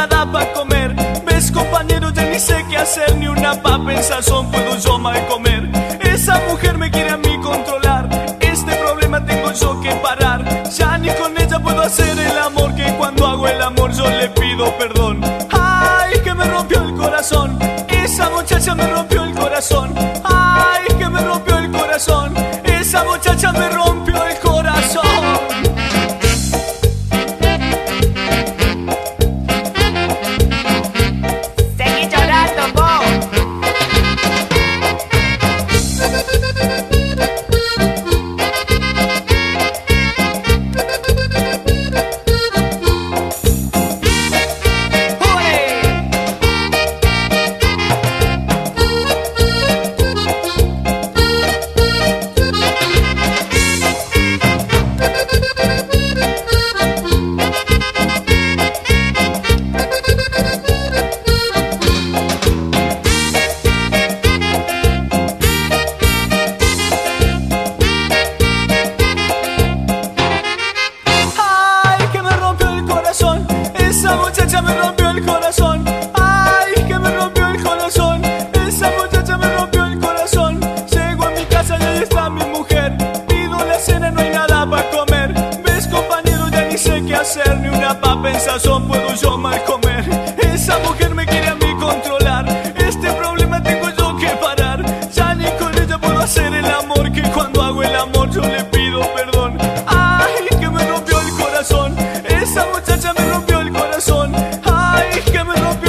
nada para comer. Ves, compañero, ya ni sé qué hacer, ni una papa en sazón puedo yo mal comer. Esa mujer me quiere a mí controlar, este problema tengo yo que parar. Ya ni con ella puedo hacer el amor, que cuando hago el amor yo le pido perdón. Ay, que me rompió el corazón, esa muchacha me rompió el corazón. Ay, que me rompió el corazón, esa muchacha me rompió el corazón. Seguí llorando, vos. Esa muchacha me rompió el corazón. Ay, que me rompió el corazón. Esa muchacha me rompió el corazón. Llego a mi casa y ahí está mi mujer. Pido la cena, no hay nada para comer. Ves, compañero, ya ni sé qué hacer, ni una papa en sazón puedo yo mal comer. Esa mujer me quiere a mí controlar, este problema tengo yo que parar. Ya ni con ella puedo hacer el amor, que cuando hago el amor yo le pido perdón. Ay, que me rompió el corazón, esa muchacha me rompió el corazón. Ay, que me rompió